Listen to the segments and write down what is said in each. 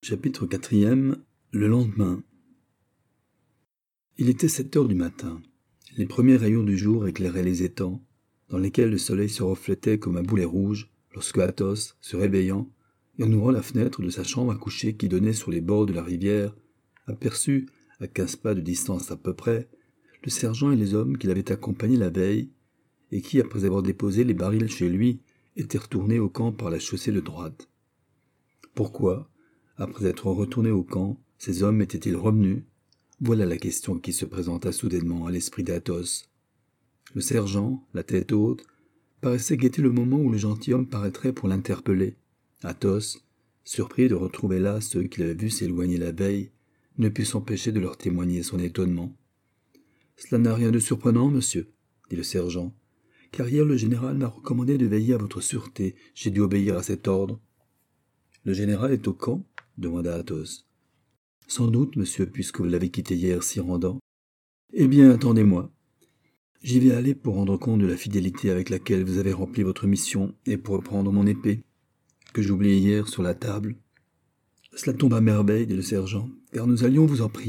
Chapitre 4. Le lendemain. Il était 7 heures du matin. Les premiers rayons du jour éclairaient les étangs, dans lesquels le soleil se reflétait comme un boulet rouge, lorsque Athos, se réveillant, et en ouvrant la fenêtre de sa chambre à coucher qui donnait sur les bords de la rivière, aperçut, à 15 pas de distance à peu près, le sergent et les hommes qui l'avaient accompagné la veille, et qui, après avoir déposé les barils chez lui, étaient retournés au camp par la chaussée de droite. Pourquoi, après être retournés au camp, ces hommes étaient-ils revenus? Voilà la question qui se présenta soudainement à l'esprit d'Athos. Le sergent, la tête haute, paraissait guetter le moment où le gentilhomme paraîtrait pour l'interpeller. Athos, surpris de retrouver là ceux qu'il avait vus s'éloigner la veille, ne put s'empêcher de leur témoigner son étonnement. « Cela n'a rien de surprenant, monsieur, dit le sergent, car hier le général m'a recommandé de veiller à votre sûreté. J'ai dû obéir à cet ordre. »« Le général est au camp ?» demanda Athos. « Sans doute, monsieur, puisque vous l'avez quitté hier s'y rendant. »« Eh bien, attendez-moi. J'y vais aller pour rendre compte de la fidélité avec laquelle vous avez rempli votre mission et pour reprendre mon épée, que j'oubliai hier sur la table. »« Cela tombe à merveille, dit le sergent, car nous allions vous en prier. »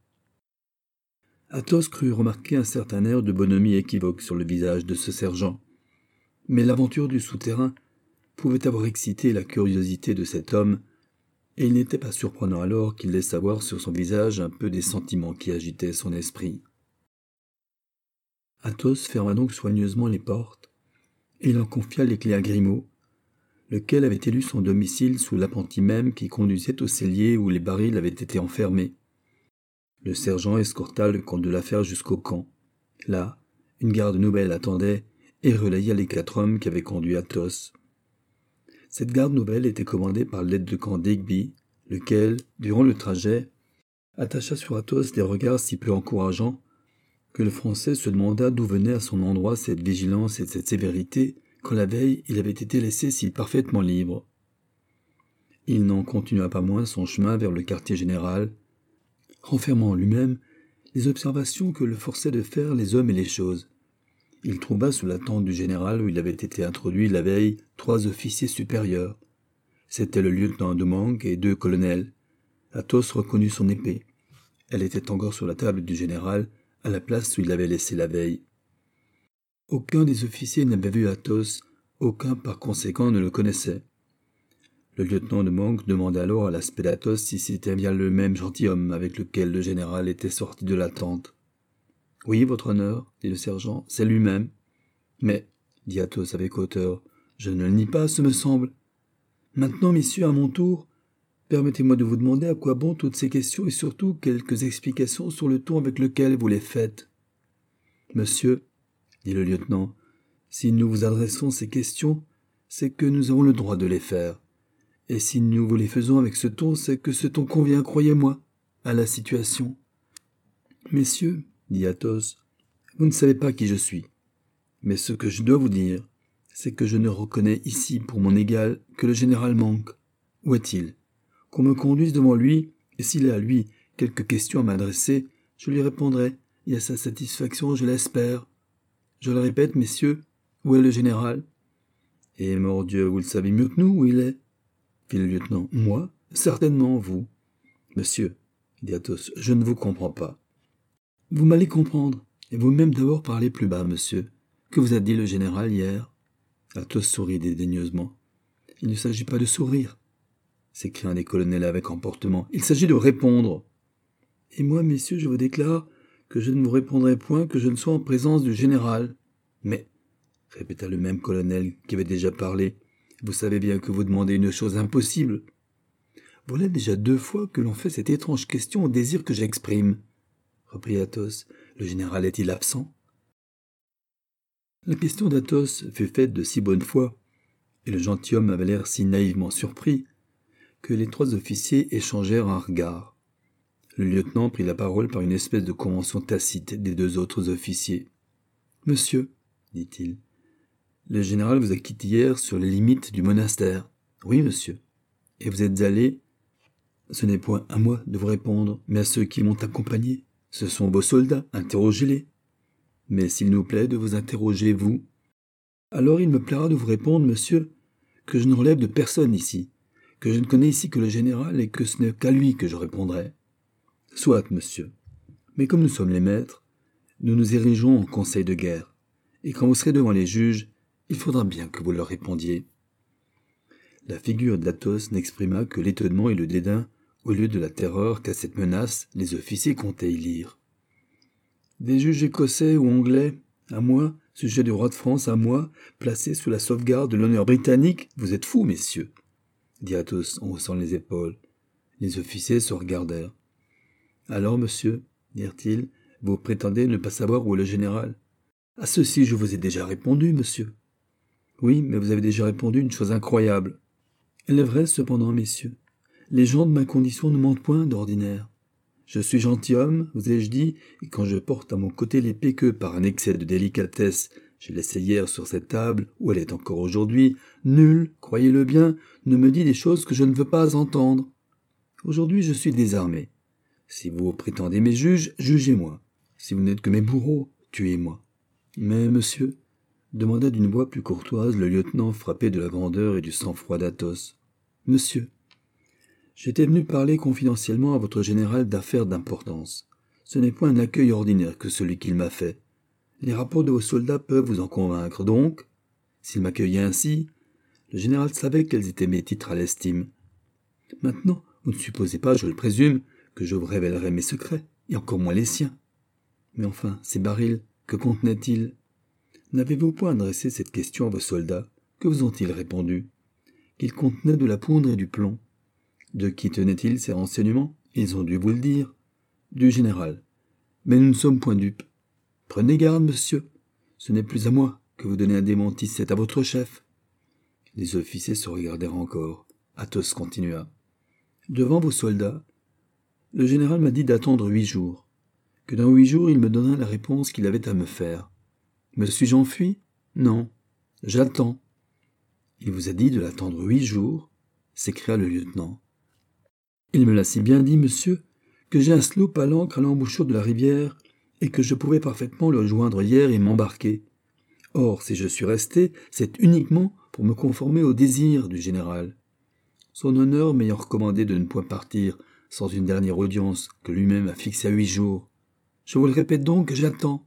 Athos crut remarquer un certain air de bonhomie équivoque sur le visage de ce sergent. Mais l'aventure du souterrain pouvait avoir excité la curiosité de cet homme, et il n'était pas surprenant alors qu'il laisse voir sur son visage un peu des sentiments qui agitaient son esprit. Athos ferma donc soigneusement les portes, et il en confia les clés à Grimaud, lequel avait élu son domicile sous l'appentis même qui conduisait au cellier où les barils avaient été enfermés. Le sergent escorta le comte de l'affaire jusqu'au camp. Là, une garde nouvelle attendait et relaya les 4 hommes qui avaient conduit Athos. Cette garde nouvelle était commandée par l'aide-de-camp d'Aigby, lequel, durant le trajet, attacha sur Athos des regards si peu encourageants que le Français se demanda d'où venait à son endroit cette vigilance et cette sévérité quand la veille il avait été laissé si parfaitement libre. Il n'en continua pas moins son chemin vers le quartier général, renfermant en lui-même les observations que le forçaient de faire les hommes et les choses. Il trouva sous la tente du général où il avait été introduit la veille 3 officiers supérieurs. C'étaient le lieutenant de Manque et 2 colonels. Athos reconnut son épée. Elle était encore sur la table du général, à la place où il l'avait laissée la veille. Aucun des officiers n'avait vu Athos, aucun par conséquent ne le connaissait. Le lieutenant de Manque demanda alors à l'aspect d'Athos si c'était bien le même gentilhomme avec lequel le général était sorti de la tente. « Oui, votre honneur, dit le sergent, c'est lui-même. »« Mais, dit Athos avec hauteur, je ne le nie pas, ce me semble. Maintenant, messieurs, à mon tour, permettez-moi de vous demander à quoi bon toutes ces questions et surtout quelques explications sur le ton avec lequel vous les faites. »« Monsieur, dit le lieutenant, si nous vous adressons ces questions, c'est que nous avons le droit de les faire. Et si nous vous les faisons avec ce ton, c'est que ce ton convient, croyez-moi, à la situation. »« Messieurs, dit Athos, vous ne savez pas qui je suis. Mais ce que je dois vous dire, c'est que je ne reconnais ici pour mon égal que le général Manque. Où est-il? Qu'on me conduise devant lui, et s'il a, lui, quelques questions à m'adresser, je lui répondrai, et à sa satisfaction, je l'espère. Je le répète, messieurs, où est le général? Et mordieu, vous le savez mieux que nous, où il est? Fit le lieutenant. Moi? Certainement, vous. Monsieur, dit Athos, je ne vous comprends pas. Vous m'allez comprendre, et vous-même d'abord parlez plus bas, monsieur. Que vous a dit le général hier? Athos sourit dédaigneusement. Il ne s'agit pas de sourire, s'écria un des colonels avec emportement. Il s'agit de répondre. Et moi, messieurs, je vous déclare que je ne vous répondrai point que je ne sois en présence du général. Mais, répéta le même colonel qui avait déjà parlé, vous savez bien que vous demandez une chose impossible. Voilà déjà 2 fois que l'on fait cette étrange question au désir que j'exprime, reprit Athos. Le général est-il absent? La question d'Athos fut faite de si bonne foi, et le gentilhomme avait l'air si naïvement surpris, que les 3 officiers échangèrent un regard. Le lieutenant prit la parole par une espèce de convention tacite des 2 autres officiers. « Monsieur, dit-il, le général vous a quitté hier sur les limites du monastère. »« Oui, monsieur. Et vous êtes allé... » »« Ce n'est point à moi de vous répondre, mais à ceux qui m'ont accompagné. Ce sont vos soldats, interrogez-les. Mais s'il nous plaît de vous interroger, vous... » »« Alors il me plaira de vous répondre, monsieur, que je ne relève de personne ici, que je ne connais ici que le général et que ce n'est qu'à lui que je répondrai. Soit, monsieur. Mais comme nous sommes les maîtres, nous nous érigeons en conseil de guerre, et quand vous serez devant les juges, il faudra bien que vous leur répondiez. La figure d'Athos n'exprima que l'étonnement et le dédain, au lieu de la terreur qu'à cette menace les officiers comptaient y lire. Des juges écossais ou anglais, à moi, sujet du roi de France, à moi, placé sous la sauvegarde de l'honneur britannique, vous êtes fous, messieurs, dit Athos en haussant les épaules. Les officiers se regardèrent. Alors, monsieur, dirent-ils, vous prétendez ne pas savoir où est le général. À ceci, je vous ai déjà répondu, monsieur. Oui, mais vous avez déjà répondu une chose incroyable. Elle est vraie, cependant, messieurs. Les gens de ma condition ne mentent point d'ordinaire. Je suis gentilhomme, vous ai-je dit, et quand je porte à mon côté l'épée que, par un excès de délicatesse, j'ai laissée hier sur cette table, où elle est encore aujourd'hui, nul, croyez-le bien, ne me dit des choses que je ne veux pas entendre. Aujourd'hui, je suis désarmé. Si vous prétendez mes juges, jugez-moi. Si vous n'êtes que mes bourreaux, tuez-moi. Mais, monsieur, demanda d'une voix plus courtoise le lieutenant frappé de la grandeur et du sang-froid d'Athos. Monsieur, j'étais venu parler confidentiellement à votre général d'affaires d'importance. Ce n'est point un accueil ordinaire que celui qu'il m'a fait. Les rapports de vos soldats peuvent vous en convaincre, donc, s'il m'accueillait ainsi, le général savait quels étaient mes titres à l'estime. Maintenant, vous ne supposez pas, je le présume, que je vous révélerai mes secrets, et encore moins les siens. Mais enfin, ces barils, que contenaient-ils? N'avez-vous point adressé cette question à vos soldats? Que vous ont-ils répondu? Qu'ils contenaient de la poudre et du plomb. De qui tenaient-ils ces renseignements? Ils ont dû vous le dire. Du général. Mais nous ne sommes point dupes. Prenez garde, monsieur. Ce n'est plus à moi que vous donnez un démenti, c'est à votre chef. Les officiers se regardèrent encore. Athos continua. Devant vos soldats, le général m'a dit d'attendre 8 jours. Que dans 8 jours, il me donnera la réponse qu'il avait à me faire. Me suis-je enfui? Non. J'attends. Il vous a dit de l'attendre 8 jours? S'écria le lieutenant. Il me l'a si bien dit, monsieur, que j'ai un sloop à l'ancre à l'embouchure de la rivière et que je pouvais parfaitement le joindre hier et m'embarquer. Or, si je suis resté, c'est uniquement pour me conformer au désir du général. Son honneur m'ayant recommandé de ne point partir sans une dernière audience que lui-même a fixée à 8 jours. Je vous le répète donc que j'attends.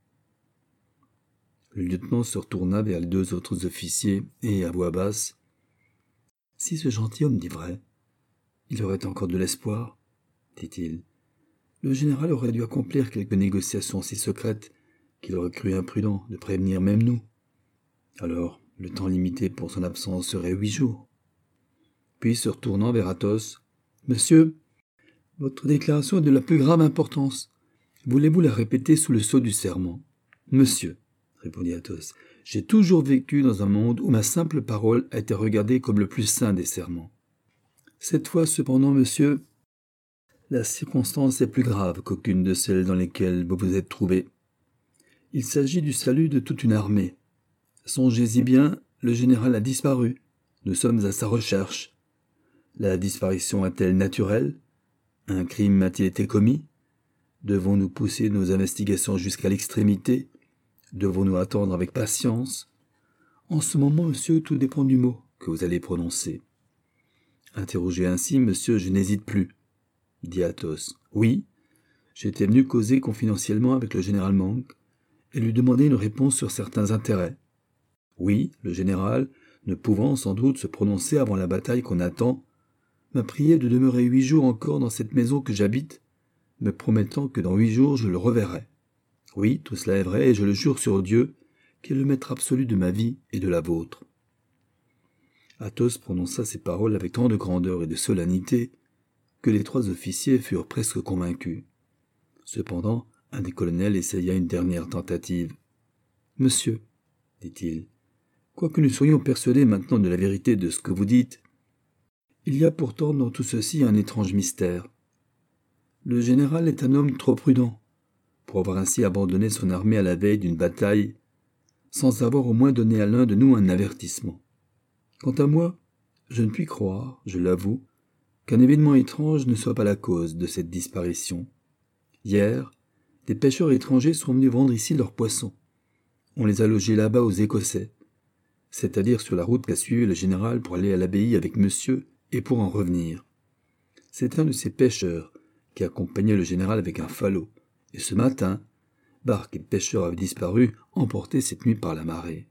Le lieutenant se retourna vers les 2 autres officiers et, à voix basse, « Si ce gentilhomme dit vrai, il aurait encore de l'espoir, dit-il. Le général aurait dû accomplir quelques négociations si secrètes qu'il aurait cru imprudent de prévenir même nous. Alors, le temps limité pour son absence serait 8 jours. Puis, se retournant vers Athos, « Monsieur, votre déclaration est de la plus grave importance. Voulez-vous la répéter sous le sceau du serment? »« Monsieur, répondit Athos, j'ai toujours vécu dans un monde où ma simple parole a été regardée comme le plus saint des serments. Cette fois, cependant, monsieur, la circonstance est plus grave qu'aucune de celles dans lesquelles vous vous êtes trouvé. Il s'agit du salut de toute une armée. Songez-y bien, le général a disparu. Nous sommes à sa recherche. La disparition est-elle naturelle? Un crime a-t-il été commis? Devons-nous pousser nos investigations jusqu'à l'extrémité? Devons-nous attendre avec patience? En ce moment, monsieur, tout dépend du mot que vous allez prononcer. Interrogé ainsi, monsieur, je n'hésite plus, dit Athos. Oui, j'étais venu causer confidentiellement avec le général Monk et lui demander une réponse sur certains intérêts. Oui, le général, ne pouvant sans doute se prononcer avant la bataille qu'on attend, m'a prié de demeurer 8 jours encore dans cette maison que j'habite, me promettant que dans 8 jours je le reverrai. Oui, tout cela est vrai, et je le jure sur Dieu, qui est le maître absolu de ma vie et de la vôtre. Athos prononça ces paroles avec tant de grandeur et de solennité que les 3 officiers furent presque convaincus. Cependant, un des colonels essaya une dernière tentative. « Monsieur, dit-il, quoique nous soyons persuadés maintenant de la vérité de ce que vous dites, il y a pourtant dans tout ceci un étrange mystère. Le général est un homme trop prudent pour avoir ainsi abandonné son armée à la veille d'une bataille sans avoir au moins donné à l'un de nous un avertissement. Quant à moi, je ne puis croire, je l'avoue, qu'un événement étrange ne soit pas la cause de cette disparition. Hier, des pêcheurs étrangers sont venus vendre ici leurs poissons. On les a logés là-bas aux Écossais, c'est-à-dire sur la route qu'a suivie le général pour aller à l'abbaye avec monsieur et pour en revenir. C'est un de ces pêcheurs qui accompagnait le général avec un falot, et ce matin, barque et pêcheur avaient disparu, emportés cette nuit par la marée.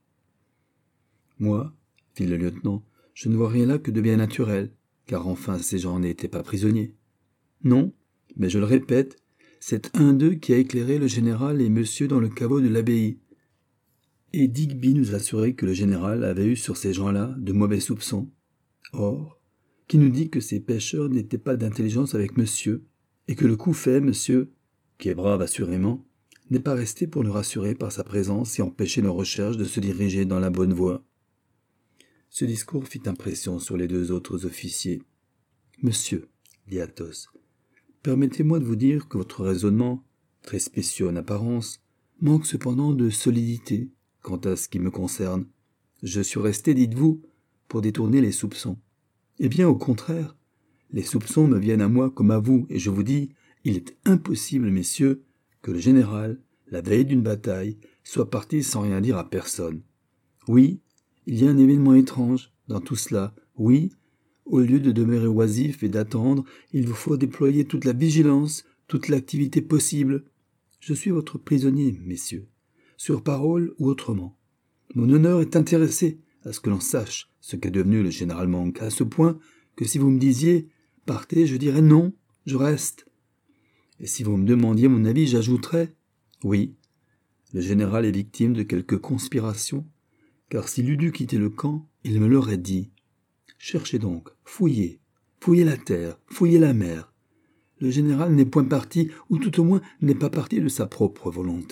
Moi, fit le lieutenant, je ne vois rien là que de bien naturel, car enfin ces gens n'étaient pas prisonniers. Non, mais je le répète, c'est un d'eux qui a éclairé le général et monsieur dans le caveau de l'abbaye. Et Digby nous assurait que le général avait eu sur ces gens-là de mauvais soupçons. Or, qui nous dit que ces pêcheurs n'étaient pas d'intelligence avec monsieur, et que le coup fait, monsieur, qui est brave assurément, n'est pas resté pour nous rassurer par sa présence et empêcher nos recherches de se diriger dans la bonne voie. Ce discours fit impression sur les deux autres officiers. « Monsieur, dit Athos, permettez-moi de vous dire que votre raisonnement, très spécieux en apparence, manque cependant de solidité quant à ce qui me concerne. Je suis resté, dites-vous, pour détourner les soupçons. Eh bien, au contraire, les soupçons me viennent à moi comme à vous, et je vous dis, il est impossible, messieurs, que le général, la veille d'une bataille, soit parti sans rien dire à personne. Oui, il y a un événement étrange dans tout cela. Oui, au lieu de demeurer oisif et d'attendre, il vous faut déployer toute la vigilance, toute l'activité possible. Je suis votre prisonnier, messieurs, sur parole ou autrement. Mon honneur est intéressé à ce que l'on sache ce qu'est devenu le général Monk, à ce point que si vous me disiez « partez », je dirais « non, je reste ». Et si vous me demandiez mon avis, j'ajouterais « oui, le général est victime de quelque conspiration, car s'il eût dû quitter le camp, il me l'aurait dit. Cherchez donc, fouillez la terre, fouillez la mer. Le général n'est point parti, ou tout au moins n'est pas parti de sa propre volonté. »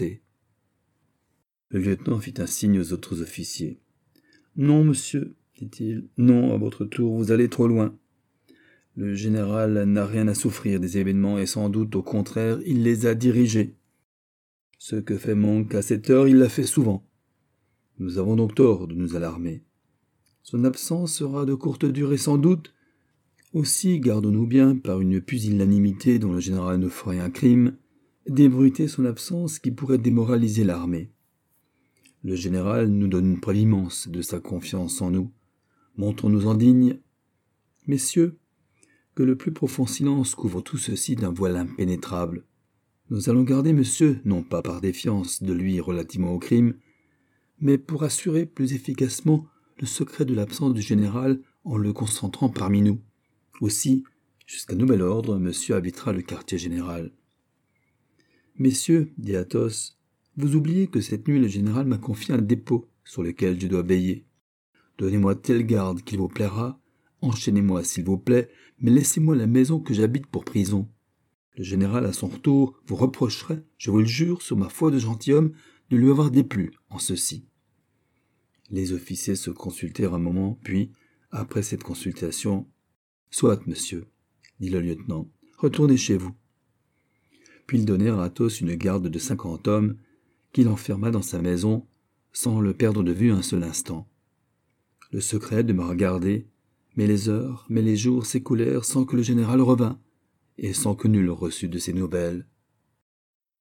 Le lieutenant fit un signe aux autres officiers. « Non, monsieur, dit-il, non, à votre tour, vous allez trop loin. Le général n'a rien à souffrir des événements et sans doute, au contraire, il les a dirigés. Ce que fait Monk à cette heure, il l'a fait souvent. Nous avons donc tort de nous alarmer. Son absence sera de courte durée sans doute. Aussi, gardons-nous bien, par une pusillanimité dont le général ne ferait un crime, d'ébruiter son absence qui pourrait démoraliser l'armée. Le général nous donne une preuve immense de sa confiance en nous. Montrons-nous-en dignes. Messieurs, que le plus profond silence couvre tout ceci d'un voile impénétrable. Nous allons garder monsieur, non pas par défiance de lui relativement au crime, mais pour assurer plus efficacement le secret de l'absence du général en le concentrant parmi nous. Aussi, jusqu'à nouvel ordre, monsieur habitera le quartier général. Messieurs, dit Athos, vous oubliez que cette nuit le général m'a confié un dépôt sur lequel je dois veiller. Donnez-moi telle garde qu'il vous plaira, enchaînez-moi s'il vous plaît, mais laissez-moi la maison que j'habite pour prison. Le général, à son retour, vous reprocherait, je vous le jure, sur ma foi de gentilhomme, de lui avoir déplu en ceci. Les officiers se consultèrent un moment, puis, après cette consultation, « Soit, monsieur, dit le lieutenant, retournez chez vous. » Puis ils donnèrent à Athos une garde de 50 hommes, qu'il enferma dans sa maison, sans le perdre de vue un seul instant. Le secret demeura gardé, mais les heures, mais les jours s'écoulèrent sans que le général revînt, et sans que nul reçût de ses nouvelles.